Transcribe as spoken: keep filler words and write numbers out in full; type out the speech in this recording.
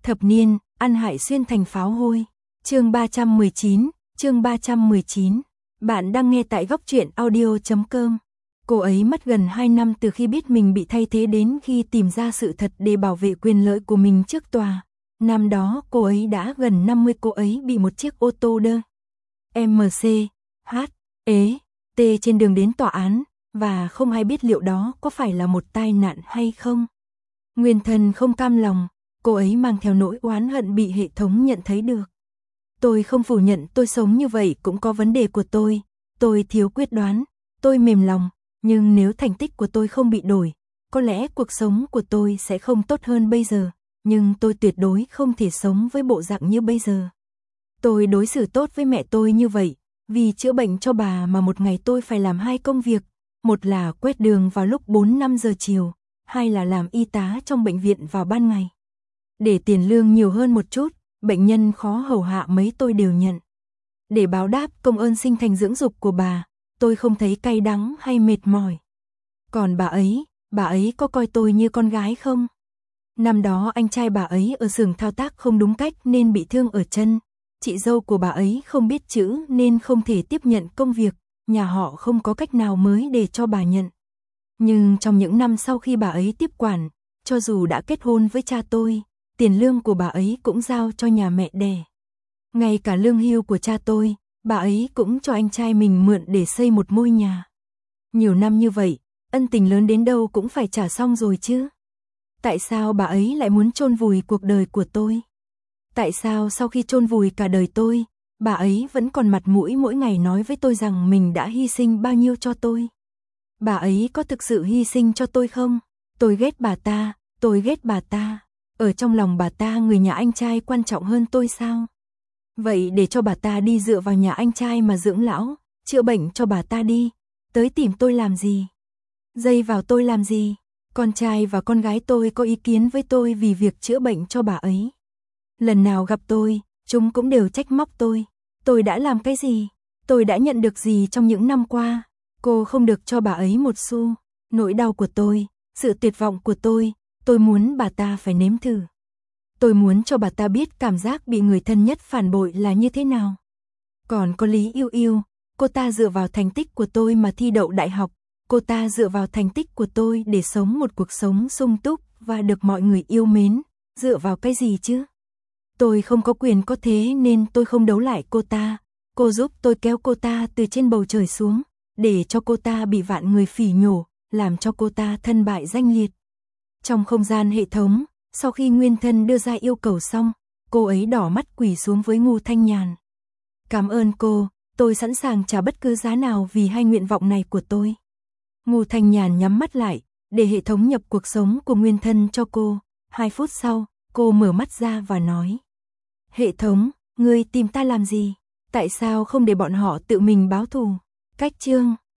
Thập niên, ăn hại xuyên thành pháo hôi. Chương ba trăm mười chín, chương ba trăm mười chín. Bạn đang nghe tại góc truyện audio chấm com. Cô ấy mất gần hai năm từ khi biết mình bị thay thế đến khi tìm ra sự thật để bảo vệ quyền lợi của mình trước tòa. Năm đó cô ấy đã gần năm mươi, cô ấy bị một chiếc ô tô đơ em xê, hát, ế, tê trên đường đến tòa án, và không ai biết liệu đó có phải là một tai nạn hay không. Nguyên thân không cam lòng, cô ấy mang theo nỗi oán hận bị hệ thống nhận thấy được. Tôi không phủ nhận tôi sống như vậy cũng có vấn đề của tôi, tôi thiếu quyết đoán, tôi mềm lòng, nhưng nếu thành tích của tôi không bị đổi, có lẽ cuộc sống của tôi sẽ không tốt hơn bây giờ, nhưng tôi tuyệt đối không thể sống với bộ dạng như bây giờ. Tôi đối xử tốt với mẹ tôi như vậy, vì chữa bệnh cho bà mà một ngày tôi phải làm hai công việc, một là quét đường vào lúc bốn năm giờ chiều, hai là làm y tá trong bệnh viện vào ban ngày. Để tiền lương nhiều hơn một chút, bệnh nhân khó hầu hạ mấy tôi đều nhận. Để báo đáp công ơn sinh thành dưỡng dục của bà, tôi không thấy cay đắng hay mệt mỏi. Còn bà ấy, bà ấy có coi tôi như con gái không? Năm đó anh trai bà ấy ở xưởng thao tác không đúng cách nên bị thương ở chân. Chị dâu của bà ấy không biết chữ nên không thể tiếp nhận công việc, nhà họ không có cách nào mới để cho bà nhận. Nhưng trong những năm sau khi bà ấy tiếp quản, cho dù đã kết hôn với cha tôi, tiền lương của bà ấy cũng giao cho nhà mẹ đẻ. Ngay cả lương hưu của cha tôi, bà ấy cũng cho anh trai mình mượn để xây một ngôi nhà. Nhiều năm như vậy, ân tình lớn đến đâu cũng phải trả xong rồi chứ. Tại sao bà ấy lại muốn chôn vùi cuộc đời của tôi? Tại sao sau khi chôn vùi cả đời tôi, bà ấy vẫn còn mặt mũi mỗi ngày nói với tôi rằng mình đã hy sinh bao nhiêu cho tôi? Bà ấy có thực sự hy sinh cho tôi không? Tôi ghét bà ta, tôi ghét bà ta. Ở trong lòng bà ta người nhà anh trai quan trọng hơn tôi sao? Vậy để cho bà ta đi dựa vào nhà anh trai mà dưỡng lão, chữa bệnh cho bà ta đi. Tới tìm tôi làm gì? Dây vào tôi làm gì? Con trai và con gái tôi có ý kiến với tôi vì việc chữa bệnh cho bà ấy. Lần nào gặp tôi, chúng cũng đều trách móc tôi. Tôi đã làm cái gì? Tôi đã nhận được gì trong những năm qua? Cô không được cho bà ấy một xu. Nỗi đau của tôi, sự tuyệt vọng của tôi, tôi muốn bà ta phải nếm thử. Tôi muốn cho bà ta biết cảm giác bị người thân nhất phản bội là như thế nào. Còn có Lý Yêu Yêu, cô ta dựa vào thành tích của tôi mà thi đậu đại học. Cô ta dựa vào thành tích của tôi để sống một cuộc sống sung túc và được mọi người yêu mến. Dựa vào cái gì chứ? Tôi không có quyền có thế nên tôi không đấu lại cô ta. Cô giúp tôi kéo cô ta từ trên bầu trời xuống, để cho cô ta bị vạn người phỉ nhổ, làm cho cô ta thân bại danh liệt. Trong không gian hệ thống, sau khi Nguyên Thân đưa ra yêu cầu xong, cô ấy đỏ mắt quỳ xuống với Ngô Thanh Nhàn. Cảm ơn cô, tôi sẵn sàng trả bất cứ giá nào vì hai nguyện vọng này của tôi. Ngô Thanh Nhàn nhắm mắt lại, để hệ thống nhập cuộc sống của Nguyên Thân cho cô. Hai phút sau, cô mở mắt ra và nói. Hệ thống, ngươi tìm ta làm gì? Tại sao không để bọn họ tự mình báo thù? Cách chương